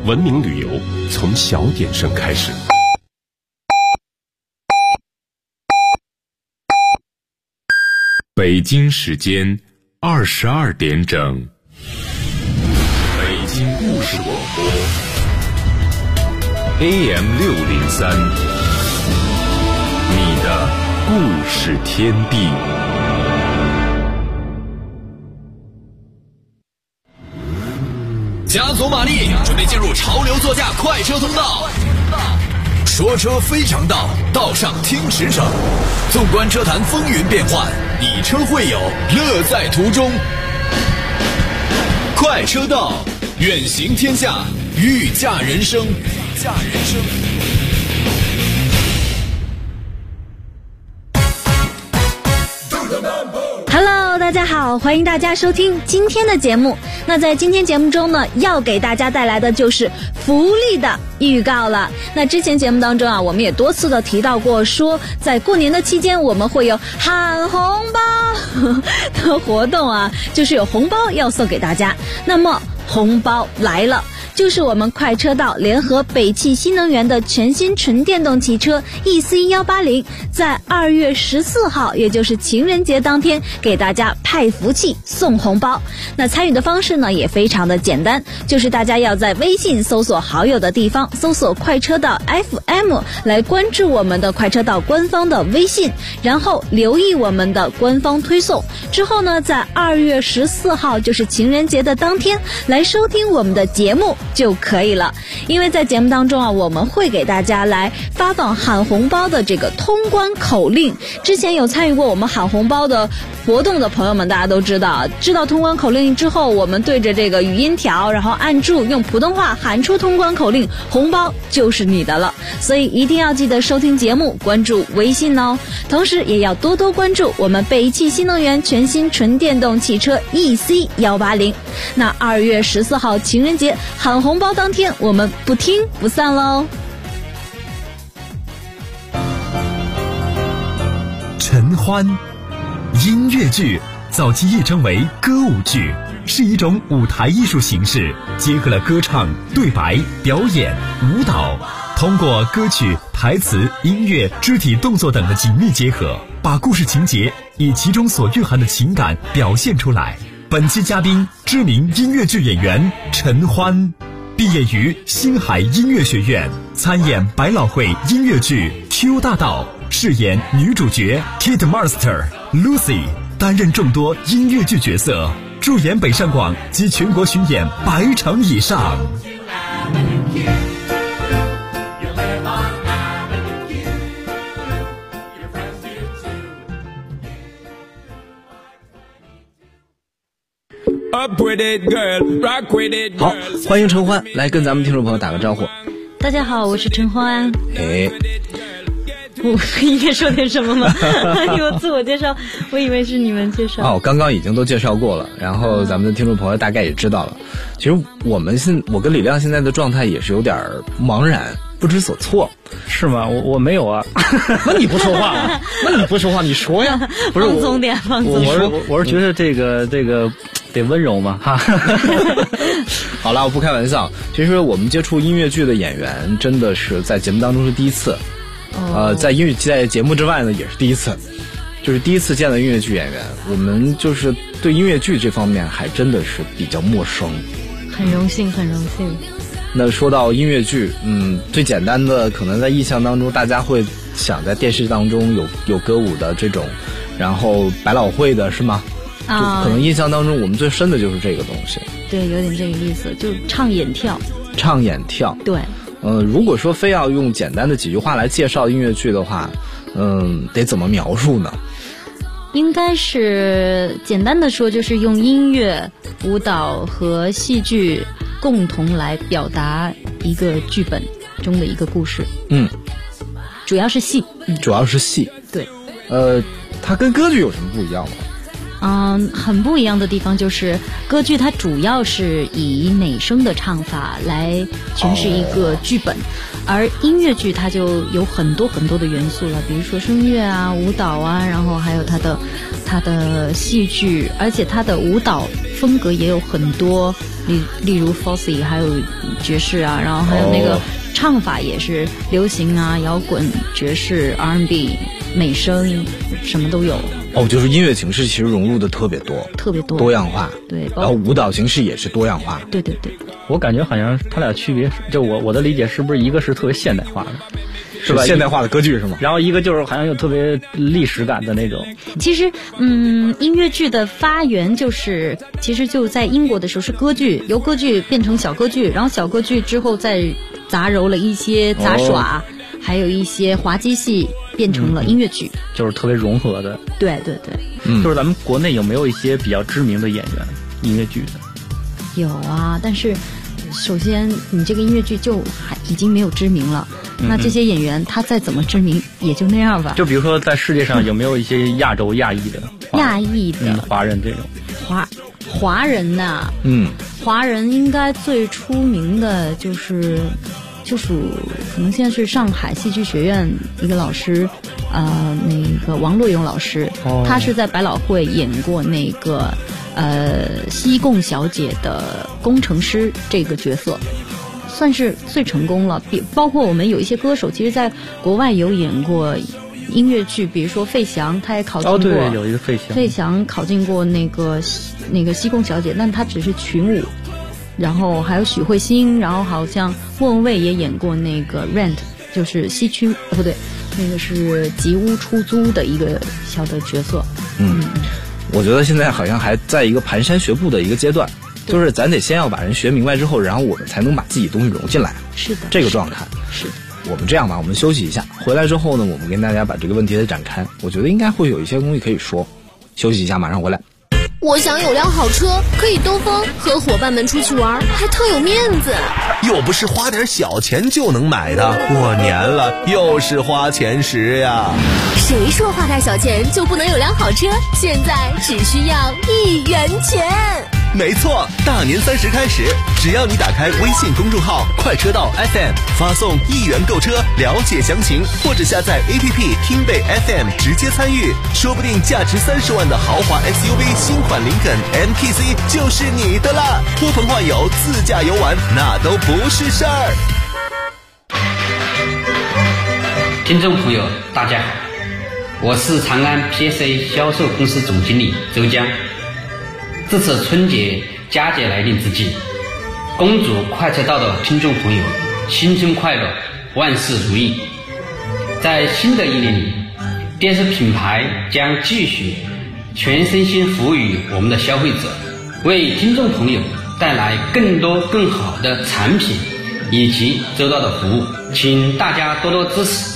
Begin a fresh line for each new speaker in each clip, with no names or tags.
文明旅游从小点声开始。北京时间22点整，北京故事广播 AM603，你的故事天地。
加足马力，准备进入潮流座驾快车通道。说车非常道，道上听驰骋。纵观车坛风云变幻，以车会友，乐在途中。快车道，远行天下，御驾人生。
Hello， 大家好，欢迎大家收听今天的节目。那在今天节目中呢，要给大家带来的就是福利的预告了。那之前节目当中啊，我们也多次的提到过，说在过年的期间我们会有喊红包的活动啊，就是有红包要送给大家。那么红包来了，就是我们快车道联合北汽新能源的全新纯电动汽车 EC180， 在2月14号，也就是情人节当天，给大家派福气送红包。那参与的方式呢也非常的简单，就是大家要在微信搜索好友的地方搜索快车道 FM 来关注我们的快车道官方的微信，然后留意我们的官方推送。之后呢，在2月14号，就是情人节的当天，来收听我们的节目就可以了。因为在节目当中啊，我们会给大家来发放喊红包的这个通关口令。之前有参与过我们喊红包的活动的朋友们，大家都知道通关口令之后，我们对着这个语音条，然后按住用普通话喊出通关口令，红包就是你的了。所以一定要记得收听节目，关注微信哦。同时也要多多关注我们北汽新能源全新纯电动汽车 EC180。那2月14号情人节喊红包当天，我们不听不散喽。
陈欢，音乐剧早期译称为歌舞剧，是一种舞台艺术形式，结合了歌唱、对白、表演、舞蹈，通过歌曲、台词、音乐、肢体动作等的紧密结合，把故事情节以其中所蕴含的情感表现出来。本期嘉宾，知名音乐剧演员陈欢，毕业于星海音乐学院，参演百老汇音乐剧《Q 大道》，饰演女主角 Kid Master、Lucy， 担任众多音乐剧角色，驻演北上广及全国巡演100场以上。
好，欢迎陈欢来跟咱们听众朋友打个招呼。
大家好，我是陈欢。我应该说点什么吗？有自我介绍，我以为是你们介绍。
刚刚已经都介绍过了，然后咱们的听众朋友大概也知道了。其实我跟李亮现在的状态也是有点茫然不知所措。
是吗？我没有啊。
那你不说话啊？那你不说话，你说呀。
不是放松点，放松点。
我是觉得这个得温柔嘛哈。
好了，我不开玩笑。其实我们接触音乐剧的演员，真的是在节目当中是第一次。在节目之外呢，也是第一次，就是第一次见到音乐剧演员。我们就是对音乐剧这方面还真的是比较陌生。
很荣幸。
那说到音乐剧，最简单的可能在印象当中，大家会想在电视当中有歌舞的这种，然后百老汇的是吗？就可能印象当中我们最深的就是这个东西。
对，有点这个意思，就唱演跳。对。
如果说非要用简单的几句话来介绍音乐剧的话，得怎么描述呢？
应该是简单的说，就是用音乐、舞蹈和戏剧共同来表达一个剧本中的一个故事。主要是戏。
主要是戏。
对。
它跟歌剧有什么不一样吗？
很不一样的地方就是歌剧它主要是以美声的唱法来诠释一个剧本，而音乐剧它就有很多很多的元素了，比如说声乐啊、舞蹈啊，然后还有它的戏剧，而且它的舞蹈风格也有很多，例如 Fosse 还有爵士啊，然后还有那个唱法也是流行啊、摇滚、爵士、R&B、美声，什么都有。
就是音乐形式其实融入的特别多，多样化。
对，
然后舞蹈形式也是多样化。
对，
我感觉好像它俩区别，就我的理解是不是一个是特别现代化的，是吧？
现代化的歌剧是吗？
然后一个就是好像有特别历史感的那种。
其实，音乐剧的发源其实就在英国的时候是歌剧，由歌剧变成小歌剧，然后小歌剧之后再杂糅了一些杂耍，还有一些滑稽戏，变成了音乐剧，
就是特别融合的。
对，
就是咱们国内有没有一些比较知名的演员音乐剧的？
有啊，但是首先你这个音乐剧就已经没有知名了，那这些演员他再怎么知名也就那样吧。
就比如说在世界上有没有一些亚裔的华人这种
华人呐？华人应该最出名的就属可能现在是上海戏剧学院一个老师，那个王洛勇老师，他是在百老汇演过那个西贡小姐的工程师这个角色，算是最成功了。包括我们有一些歌手，其实在国外有演过音乐剧，比如说费翔，他也考进过。
对，有一个费翔
考进过那个西贡小姐，但他只是群舞。然后还有许慧欣，然后好像莫文蔚也演过那个 Rent， 就是西区不对，那个是吉屋出租的一个小的角色。
我觉得现在好像还在一个蹒跚学步的一个阶段，就是咱得先要把人学明白之后，然后我们才能把自己东西融进来。
是的，
这个状态。
是的。
我们这样吧，我们休息一下，回来之后呢，我们跟大家把这个问题再展开。我觉得应该会有一些东西可以说。休息一下，马上回来。
我想有辆好车，可以兜风，和伙伴们出去玩，还特有面子。
又不是花点小钱就能买的，过年了又是花钱时呀。
谁说花点小钱就不能有辆好车？现在只需要1元钱。
没错，大年30开始，只要你打开微信公众号快车道 FM， 发送1元购车，了解详情，或者下载 APP 听贝 FM 直接参与，说不定价值30万的豪华 SUV 新款林肯 MPC 就是你的啦！呼朋唤友自驾游玩，那都不是事儿。
听众朋友大家好，我是长安 PSA 销售公司总经理周江。这次春节佳节来临之际，恭祝快车道的听众朋友新春快乐，万事如意。在新的一年里，电视品牌将继续全身心服务于我们的消费者，为听众朋友带来更多更好的产品以及周到的服务，请大家多多支持。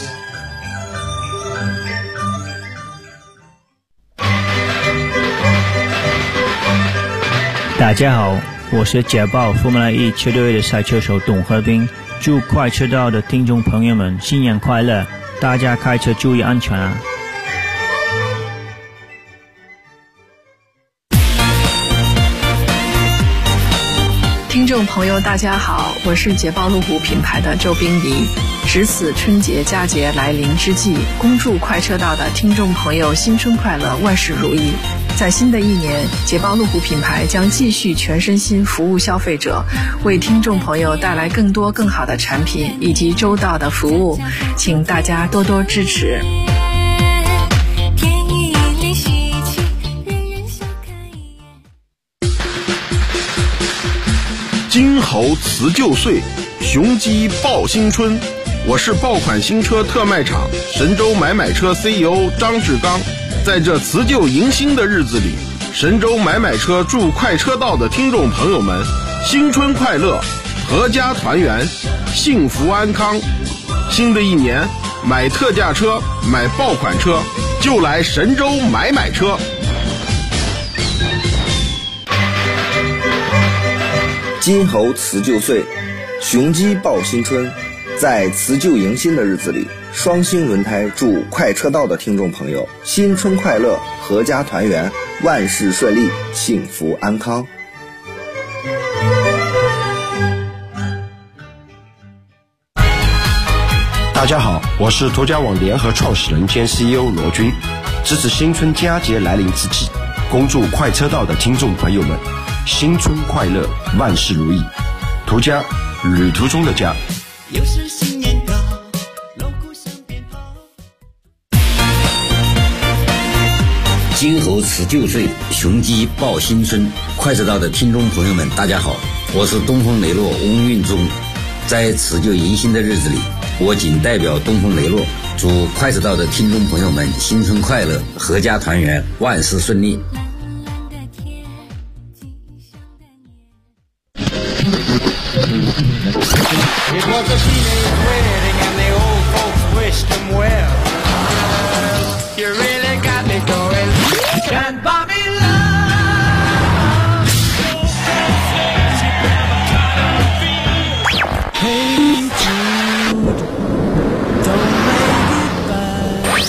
大家好，我是捷豹 Formula E 车队的赛车手董和斌，祝快车道的听众朋友们新年快乐，大家开车注意安全啊！
听众朋友大家好，我是捷豹路虎品牌的周冰怡。值此春节佳节来临之际，恭祝快车道的听众朋友新春快乐，万事如意。在新的一年，捷豹路虎品牌将继续全身心服务消费者，为听众朋友带来更多更好的产品以及周到的服务，请大家多多支持。
金猴辞旧岁，雄鸡报新春。我是爆款新车特卖场神州买车 CEO 张志刚。在这辞旧迎新的日子里，神州买车祝快车道的听众朋友们新春快乐，阖家团圆，幸福安康。新的一年，买特价车，买爆款车，就来神州买车。
金猴辞旧岁，雄鸡报新春。在辞旧迎新的日子里，双星轮胎祝快车道的听众朋友新春快乐， 阖家团圆，万事顺利，幸福安康。
大家好，我是途家网联合创始人兼 CEO 罗军。值此新春佳节来临之际，恭祝快车道的听众朋友们新春快乐，万事如意。途家，旅途中的家。
又是新年到，锣鼓响鞭炮。
金猴辞旧岁，雄鸡报新春。快车道的听众朋友们，大家好，我是东风雷诺翁运忠。在辞旧迎新的日子里，我仅代表东风雷诺，祝快车道的听众朋友们新春快乐，阖家团圆，万事顺利。
It was a teenage wedding and the old folks wished him well. You really got me going. Can't buy me love. Hey Jude, don't make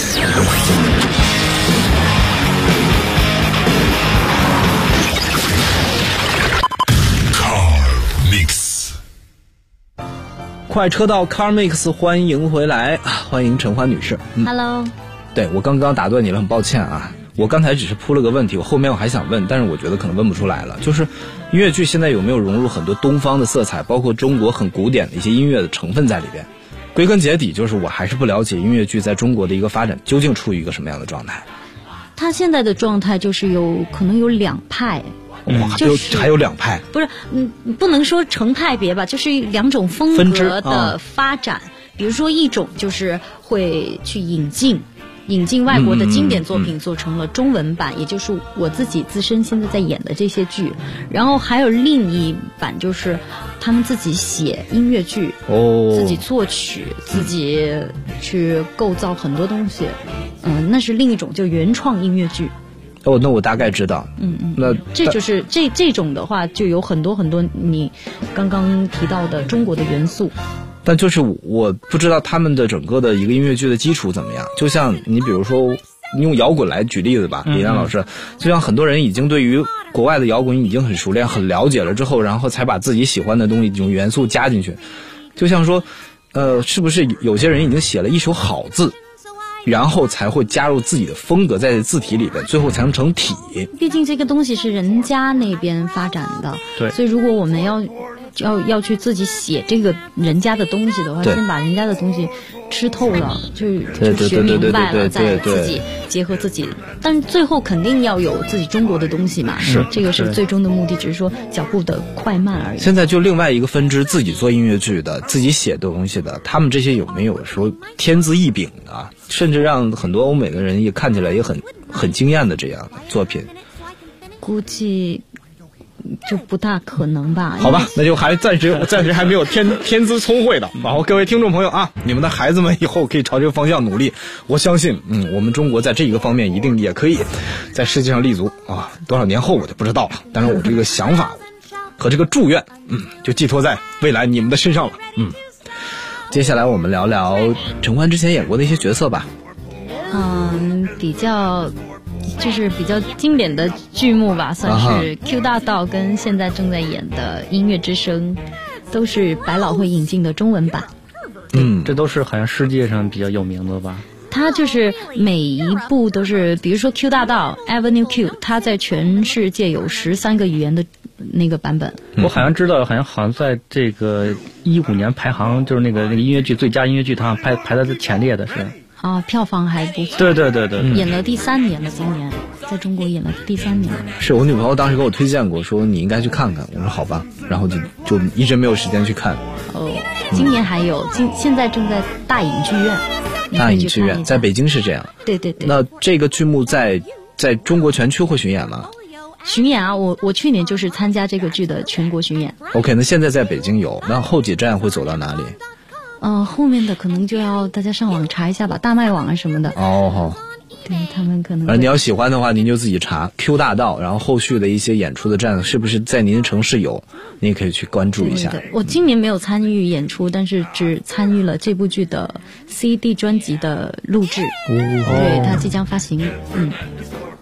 it bad. Mix。
快车道 Car Mix， 欢迎回来，欢迎陈欢女士。
Hello。
对，我刚刚打断你了，很抱歉啊。我刚才只是铺了个问题，我后面我还想问，但是我觉得可能问不出来了。就是音乐剧现在有没有融入很多东方的色彩，包括中国很古典的一些音乐的成分在里边？归根结底，就是我还是不了解音乐剧在中国的一个发展究竟处于一个什么样的状态。
它现在的状态就是可能有两派。
哇，还有两派，
不是，不能说成派别吧，就是两种风格的发展。比如说，一种就是会去引进外国的经典作品，做成了中文版，也就是我自己自身现在在演的这些剧。然后还有另一版，就是他们自己写音乐剧，自己作曲，自己去构造很多东西。那是另一种，就原创音乐剧。
哦，那我大概知道。那
这就是这种的话，就有很多很多你刚刚提到的中国的元素。
但就是我不知道他们的整个的一个音乐剧的基础怎么样。就像你比如说，你用摇滚来举例子吧，李亮老师，就像很多人已经对于国外的摇滚已经很熟练、很了解了之后，然后才把自己喜欢的东西这种元素加进去。就像说，是不是有些人已经写了一首好字？然后才会加入自己的风格在字体里边，最后才能成体。
毕竟这个东西是人家那边发展的，
对，
所以如果我们要去自己写这个人家的东西的话，先把人家的东西吃透了，就学明白了，再自己结合自己。但是最后肯定要有自己中国的东西嘛，
是
这个是最终的目的，只是说脚步的快慢而已。
现在就另外一个分支，自己做音乐剧的，自己写的东西的，他们这些有没有说天资异禀的，甚至让很多欧美的人也看起来也很惊艳的这样的作品？
估计就不大可能吧。
好吧，那就暂时还没有天资聪慧的。然后各位听众朋友啊，你们的孩子们以后可以朝这个方向努力。我相信，我们中国在这一个方面一定也可以在世界上立足啊。多少年后我就不知道了，但是我这个想法和这个祝愿，就寄托在未来你们的身上了。接下来我们聊聊陈欢之前演过的一些角色吧。
比较经典的剧目吧，算是 Q 大道跟现在正在演的音乐之声，都是百老汇引进的中文版。
这都是好像世界上比较有名的吧。
它就是每一部都是，比如说 Q 大道 Avenue Q， 它在全世界有13个语言的那个版本。
我好像知道，好像在这个15年排行，就是那个音乐剧最佳音乐剧，它排在前列的是。
票房还不错。
对，
演了第3年了，今年在中国演了第3年。
是我女朋友当时给我推荐过，说你应该去看看。我说好吧，然后就一直没有时间去看。
今年还有，现在正在大影剧院。
大影剧院在北京是这样。
对。
那这个剧目在中国全区会巡演吗？
巡演啊，我去年就是参加这个剧的全国巡演。
OK， 那现在在北京有，那后几站会走到哪里？
后面的可能就要大家上网查一下吧，大麦网啊什么的。
好。
对，他们可能。
你要喜欢的话，您就自己查 Q 大道，然后后续的一些演出的站是不是在您的城市有，你也可以去关注一下。
对，我今年没有参与演出，但是只参与了这部剧的 CD 专辑的录制。对，它即将发行。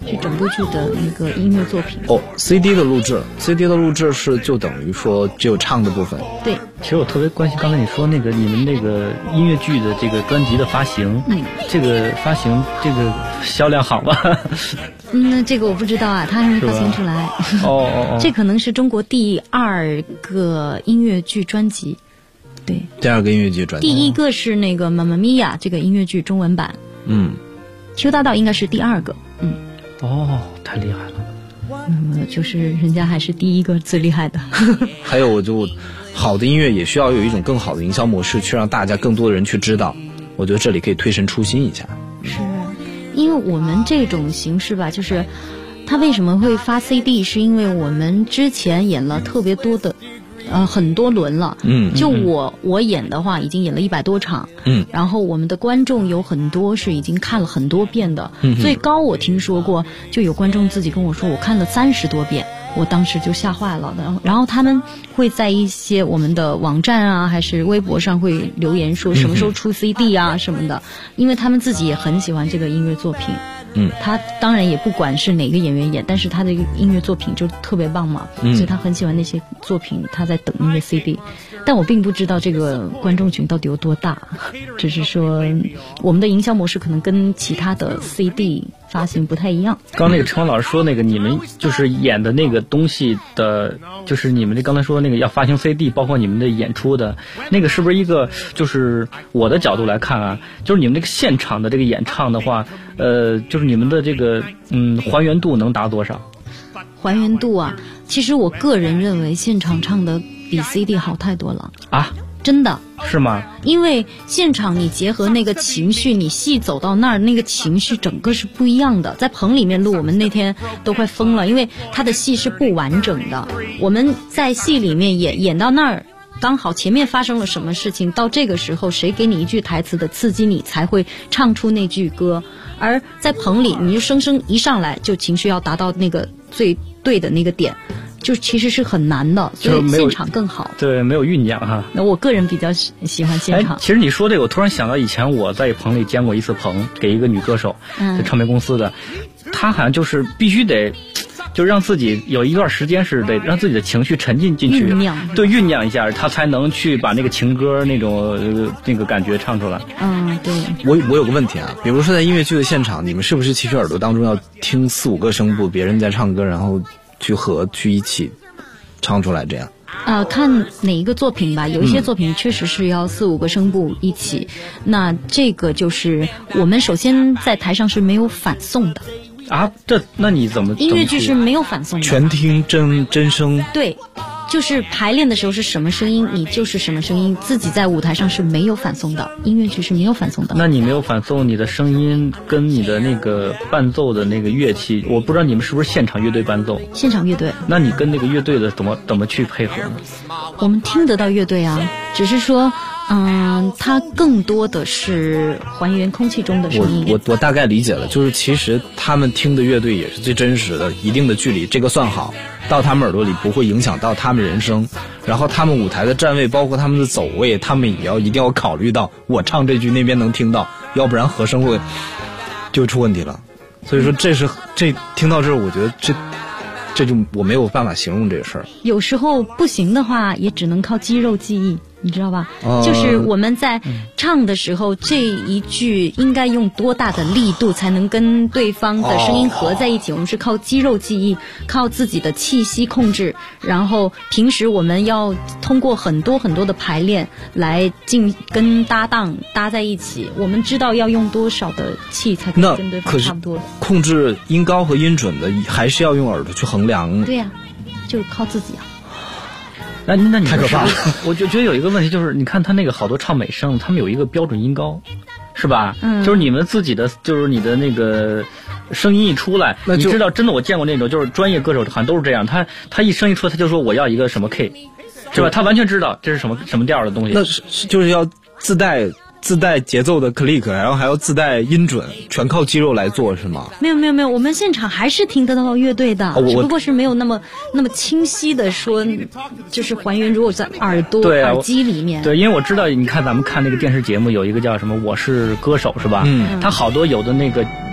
这整部剧的那个音乐作品。
CD 的录制是就等于说只有唱的部分。
对，
其实我特别关心刚才你说那个你们那个音乐剧的这个专辑的发行，这个发行这个销量好吗？
那这个我不知道啊，它还没发行出来。这可能是中国第2个音乐剧专辑。对，
第2个音乐剧专辑。
第1个是那个《妈妈咪呀》这个音乐剧中文版。邱大道应该是第2个。
太厉害了。
就是人家还是第1个最厉害的。
还有好的音乐也需要有一种更好的营销模式，去让大家更多的人去知道。我觉得这里可以推陈出新一下。
是，因为我们这种形式吧，就是他为什么会发 CD， 是因为我们之前演了特别多的。很多轮了，就我演的话，已经演了100多场，然后我们的观众有很多是已经看了很多遍的，最高我听说过就有观众自己跟我说，我看了30多遍，我当时就吓坏了。然后他们会在一些我们的网站啊，还是微博上会留言说什么时候出 CD 啊什么的，因为他们自己也很喜欢这个音乐作品。他当然也不管是哪个演员演，但是他的音乐作品就特别棒嘛，所以他很喜欢那些作品，他在等那个 CD。但我并不知道这个观众群到底有多大，只是说我们的营销模式可能跟其他的 CD 发行不太一样。
刚那个陈光老师说那个你们就是演的那个东西的，就是你们刚才说那个要发行 CD， 包括你们的演出的那个是不是一个，就是我的角度来看啊，就是你们这个现场的这个演唱的话，就是你们的这个还原度能达多少？
还原度啊，其实我个人认为现场唱的比 CD 好太多了
啊！
真的
是吗？
因为现场你结合那个情绪，你戏走到那儿，那个情绪整个是不一样的。在棚里面录，我们那天都快疯了，因为他的戏是不完整的。我们在戏里面演到那儿，刚好前面发生了什么事情，到这个时候谁给你一句台词的刺激，你才会唱出那句歌。而在棚里，你就生生一上来就情绪要达到那个最对的那个点，就其实是很难的，所以现场更好。
对，没有酝酿哈。
那我个人比较喜欢现场。
其实你说这个，我突然想到以前我在棚里监过一次棚，给一个女歌手，在唱片公司的，她好像就是必须得。就让自己有一段时间是得让自己的情绪沉浸进去，对，酝酿一下，他才能去把那个情歌那种那个感觉唱出来。
对。
我有个问题啊，比如说在音乐剧的现场，你们是不是其实耳朵当中要听4、5个声部，别人在唱歌，然后去一起唱出来这样？
看哪一个作品吧，有一些作品确实是要4、5个声部一起。那这个就是我们首先在台上是没有反送的。
那你怎么？
音乐剧是没有反送的，
全听真声。
对，就是排练的时候是什么声音，你就是什么声音，自己在舞台上是没有反送的，音乐剧是没有反送的。
那你没有反送，你的声音跟你的那个伴奏的那个乐器，我不知道你们是不是现场乐队伴奏？
现场乐队。
那你跟那个乐队的怎么去配合呢？
我们听得到乐队啊，只是说。它更多的是还原空气中的声音。
我大概理解了，就是其实他们听的乐队也是最真实的，一定的距离，这个算好，到他们耳朵里不会影响到他们人声。然后他们舞台的站位，包括他们的走位，他们也一定要考虑到，我唱这句那边能听到，要不然和声就出问题了。所以说这听到这儿，我觉得这就我没有办法形容这个事儿。
有时候不行的话，也只能靠肌肉记忆。你知道吧？就是我们在唱的时候，这一句应该用多大的力度才能跟对方的声音合在一起？我们是靠肌肉记忆，靠自己的气息控制，然后平时我们要通过很多很多的排练来跟搭档搭在一起。我们知道要用多少的气才可以跟对方差不多。
控制音高和音准的，还是要用耳朵去衡量。
对呀，就靠自己啊。
那你
太可怕了！
我就觉得有一个问题，就是你看他那个好多唱美声，他们有一个标准音高，是吧？就是你们自己的，就是你的那个声音一出来，你知道，真的我见过那种，就是专业歌手好像都是这样，他一声一出，他就说我要一个什么 K， 是吧？他完全知道这是什么调的东西。
那就是要自带节奏的 click， 然后还要自带音准，全靠肌肉来做，是吗？
没有，我们现场还是听得到乐队的，只不过是没有那么清晰的说，就是还原。如果在耳机里面，
对，因为我知道，你看咱们看那个电视节目，有一个叫什么《我是歌手》，是吧？他好多有的那个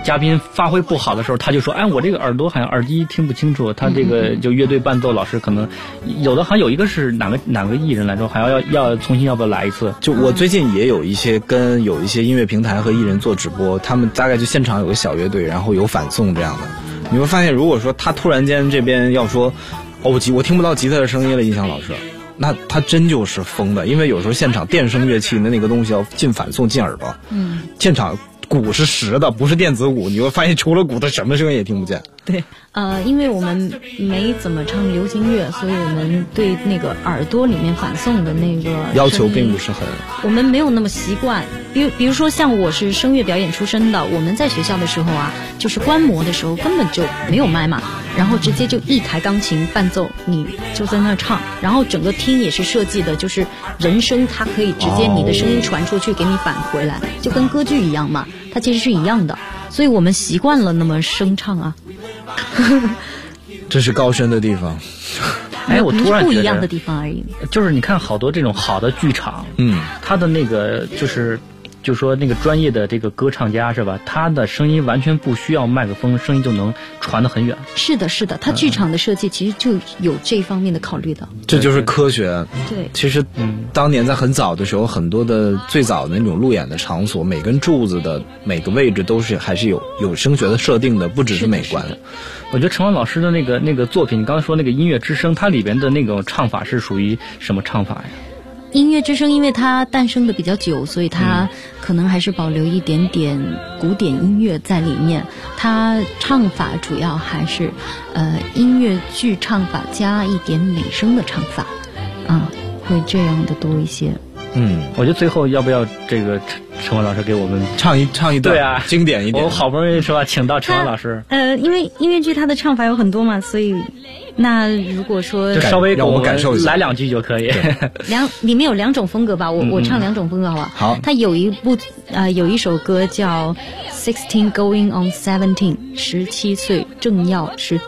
嘉宾发挥不好的时候，他就说，哎，我这个耳朵好像耳机听不清楚，他这个就乐队伴奏老师可能有的好像有一个是哪个艺人来说，还要重新要不要来一次？
就我最近也有一些跟有一些音乐平台和艺人做直播，他们大概就现场有个小乐队，然后有反送这样的。你会发现，如果说他突然间这边要说，我听不到吉他的声音了，音响老师，那他真就是疯的，因为有时候现场电声乐器的那个东西要进反送进耳朵，现场鼓是实的，不是电子鼓，你会发现除了鼓，他什么声音也听不见。
对，因为我们没怎么唱流行乐，所以我们对那个耳朵里面反送的那个
要求并不是很，
我们没有那么习惯。比如说像我是声乐表演出身的，我们在学校的时候啊，就是观摩的时候根本就没有麦嘛，然后直接就一台钢琴伴奏，你就在那儿唱，然后整个厅也是设计的，就是人声它可以直接你的声音传出去给你返回来，就跟歌剧一样嘛，它其实是一样的，所以我们习惯了那么声唱啊。
这是高深的地方。
哎，我突然觉得
不一样的地方而已。
就是你看好多这种好的剧场，他的那个就说那个专业的这个歌唱家是吧？他的声音完全不需要麦克风，声音就能传得很远。
是的，是的，他剧场的设计其实就有这方面的考虑的。
这就是科学。
对，
其实当年在很早的时候，很多的最早的那种路演的场所，每根柱子的每个位置都是还是有声学的设定的，不只是美观。
我觉得陈wan老师的那个作品，你刚才说那个音乐之声，它里边的那种唱法是属于什么唱法呀？
音乐之声因为它诞生的比较久，所以它可能还是保留一点点古典音乐在里面。它唱法主要还是音乐剧唱法加一点美声的唱法，会这样的多一些。
我觉得最后要不要这个陈wan老师给我们
唱一段？
对啊，
经典一点。
我好不容易是吧，请到陈wan老师。
因为音乐剧它的唱法有很多嘛，所以那如果说
就稍微
让我感受一下，
来2句就可以。
里面有2种风格吧，我唱2种风格好吧？
好。
它有一首歌叫 16 Going on 17， 17岁正要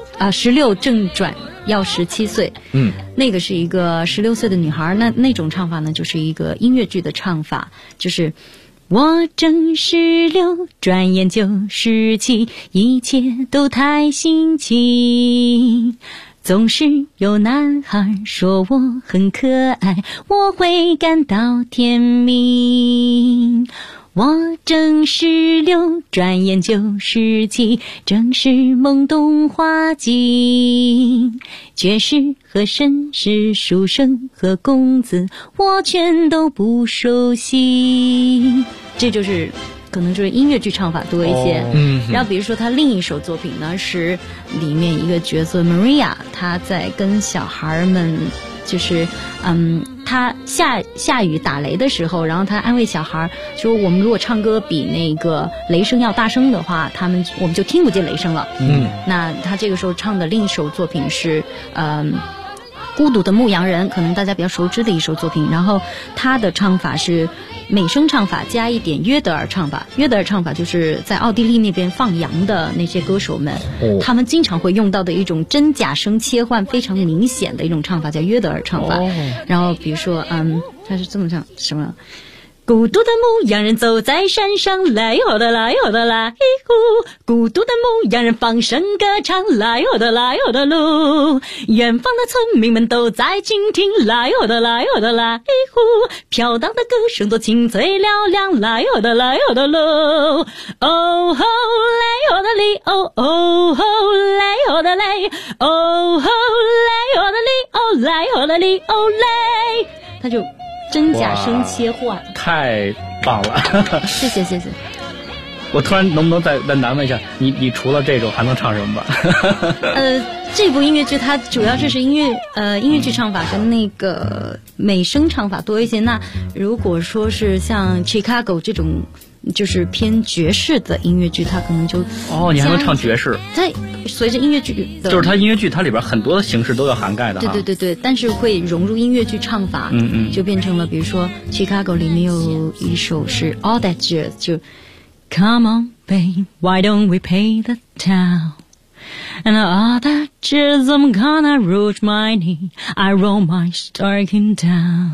16正转要17岁。那个是一个16岁的女孩，那种唱法呢，就是一个音乐剧的唱法，就是我正16，转眼就17，一切都太新奇。总是有男孩说我很可爱，我会感到甜蜜。我正16，转眼就17，正是懵懂花季。爵士和绅士、书生和公子，我全都不熟悉。这就是可能就是音乐剧唱法多一些。然后比如说他另一首作品呢，是里面一个角色 Maria， 她在跟小孩们就是他下雨打雷的时候，然后他安慰小孩说，我们如果唱歌比那个雷声要大声的话，我们就听不见雷声了。那他这个时候唱的另一首作品是孤独的牧羊人，可能大家比较熟知的一首作品。然后他的唱法是美声唱法加一点约德尔唱法。约德尔唱法就是在奥地利那边放羊的那些歌手们，他们经常会用到的一种真假声切换非常明显的一种唱法，叫约德尔唱法。然后比如说他是这么唱什么，孤独的牧羊人走在山上，来哟的来哟的来呼，孤独的牧羊人放声歌唱，来哟的来哟的噜，远方的村民们都在倾听，来哟的来哟的来呼，飘荡的歌声多清脆嘹亮，来哟的来哟的噜，哦吼来哟的哩，哦哦吼来哟的嘞，哦吼来哟的哩，哦来哟的哩，哦嘞，他就真假声切换，
太棒了！
谢谢。
我突然能不能再难问一下，你除了这种还能唱什么吧？
这部音乐剧它主要就是音乐剧唱法跟那个美声唱法多一些。那如果说是像 Chicago 这种就是偏爵士的音乐剧，它可能就
你还能唱爵士？
它随着音乐剧的，
就是它音乐剧它里边很多的形式都要涵盖的。
对，但是会融入音乐剧唱法，就变成了比如说 Chicago 里面有一首是 All That Jazz， 就 Come on babe, why don't we pay the town? And all that jazz, I'm gonna root my knee, I roll my stocking down.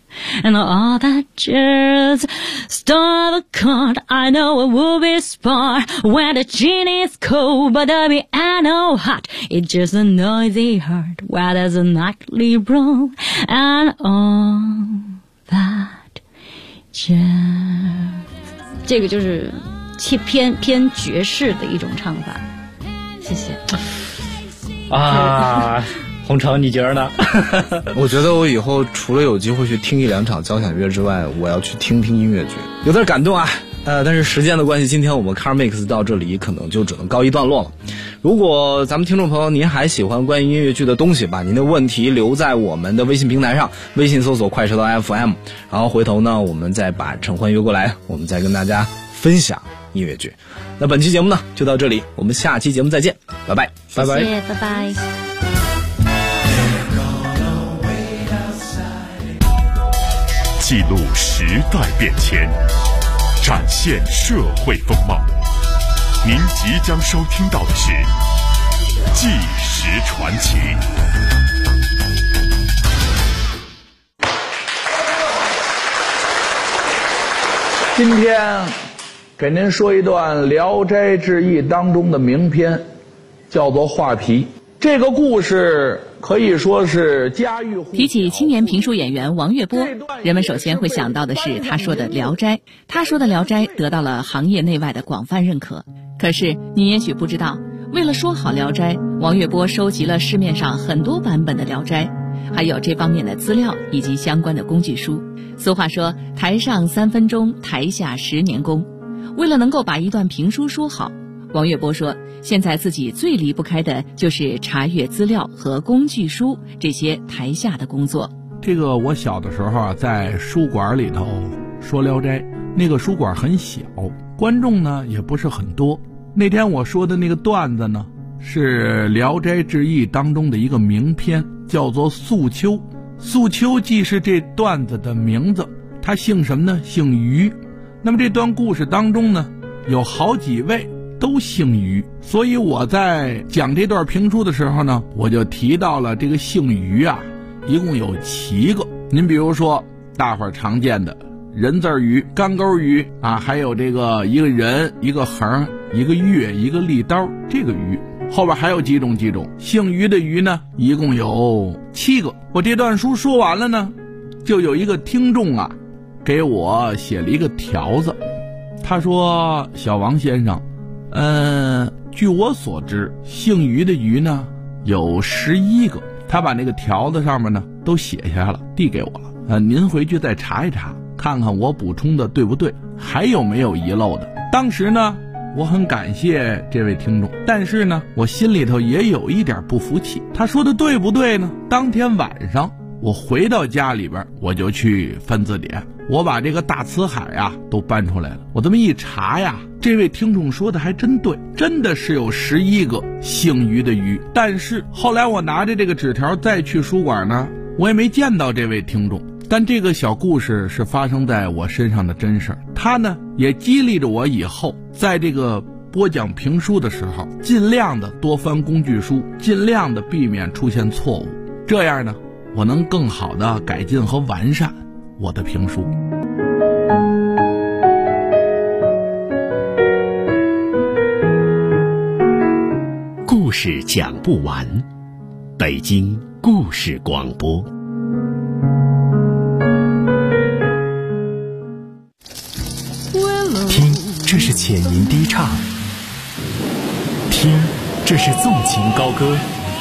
And all that just start a card. I know it will be spar when the genie is cold, but the piano hot. It's just a noisy heart where there's a nightly broom. And all that just 这个就是偏爵士的一种唱法。谢谢。
啊。洪城，你觉得呢？
我觉得我以后除了有机会去听1-2场交响乐之外，我要去听听音乐剧，有点感动啊。但是时间的关系，今天我们 Car Mix 到这里可能就只能告一段落了。如果咱们听众朋友您还喜欢关于音乐剧的东西，把您的问题留在我们的微信平台上，微信搜索快车道 FM， 然后回头呢我们再把陈欢约过来，我们再跟大家分享音乐剧。那本期节目呢就到这里，我们下期节目再见，拜拜，
拜拜，谢谢，拜拜。
记录时代变迁，展现社会风貌。您即将收听到的是《纪实传奇》。
今天给您说一段《聊斋志异》当中的名篇，叫做《画皮》。这个故事可以说是家喻户晓。
提起青年评书演员王月波，人们首先会想到的是他说的《聊斋》。他说的《聊斋》得到了行业内外的广泛认可。可是你也许不知道，为了说好《聊斋》，王月波收集了市面上很多版本的《聊斋》，还有这方面的资料以及相关的工具书。俗话说，台上3分钟，台下10年功。为了能够把一段评书说好，王月波说，现在自己最离不开的就是查阅资料和工具书这些台下的工作。
这个我小的时候啊，在书馆里头说《聊斋》，那个书馆很小，观众呢也不是很多。那天我说的那个段子呢，是《聊斋志异》当中的一个名篇，叫做《素秋》。素秋既是这段子的名字，他姓什么呢？姓于。那么这段故事当中呢，有好几位都姓于，所以我在讲这段评书的时候呢，我就提到了这个姓于啊，一共有7个。您比如说大伙儿常见的人字鱼、干钩鱼啊，还有这个一个人、一个横、一个月、一个利刀，这个鱼后边还有几种姓于的鱼呢，一共有7个。我这段书说完了呢，就有一个听众啊给我写了一个条子，他说：小王先生，据我所知，姓于的于呢有11个。他把那个条子上面呢都写下来了，递给我了。您回去再查一查，看看我补充的对不对，还有没有遗漏的。当时呢，我很感谢这位听众，但是呢，我心里头也有一点不服气。他说的对不对呢？当天晚上我回到家里边，我就去翻字典，我把这个大辞海啊都搬出来了。我这么一查呀，这位听众说的还真对，真的是有11个姓于的于。但是后来我拿着这个纸条再去书馆呢，我也没见到这位听众。但这个小故事是发生在我身上的真事儿，它呢也激励着我以后在这个播讲评书的时候，尽量的多翻工具书，尽量的避免出现错误，这样呢我能更好的改进和完善我的评书。
故事讲不完，北京故事广播。
听，这是浅吟低唱；听，这是纵情高歌；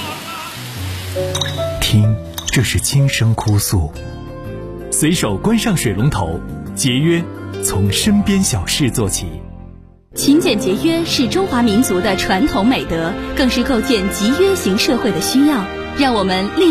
听，这是轻声哭诉。随手关上水龙头，节约从身边小事做起。
勤俭节约是中华民族的传统美德，更是构建集约型社会的需要。让我们利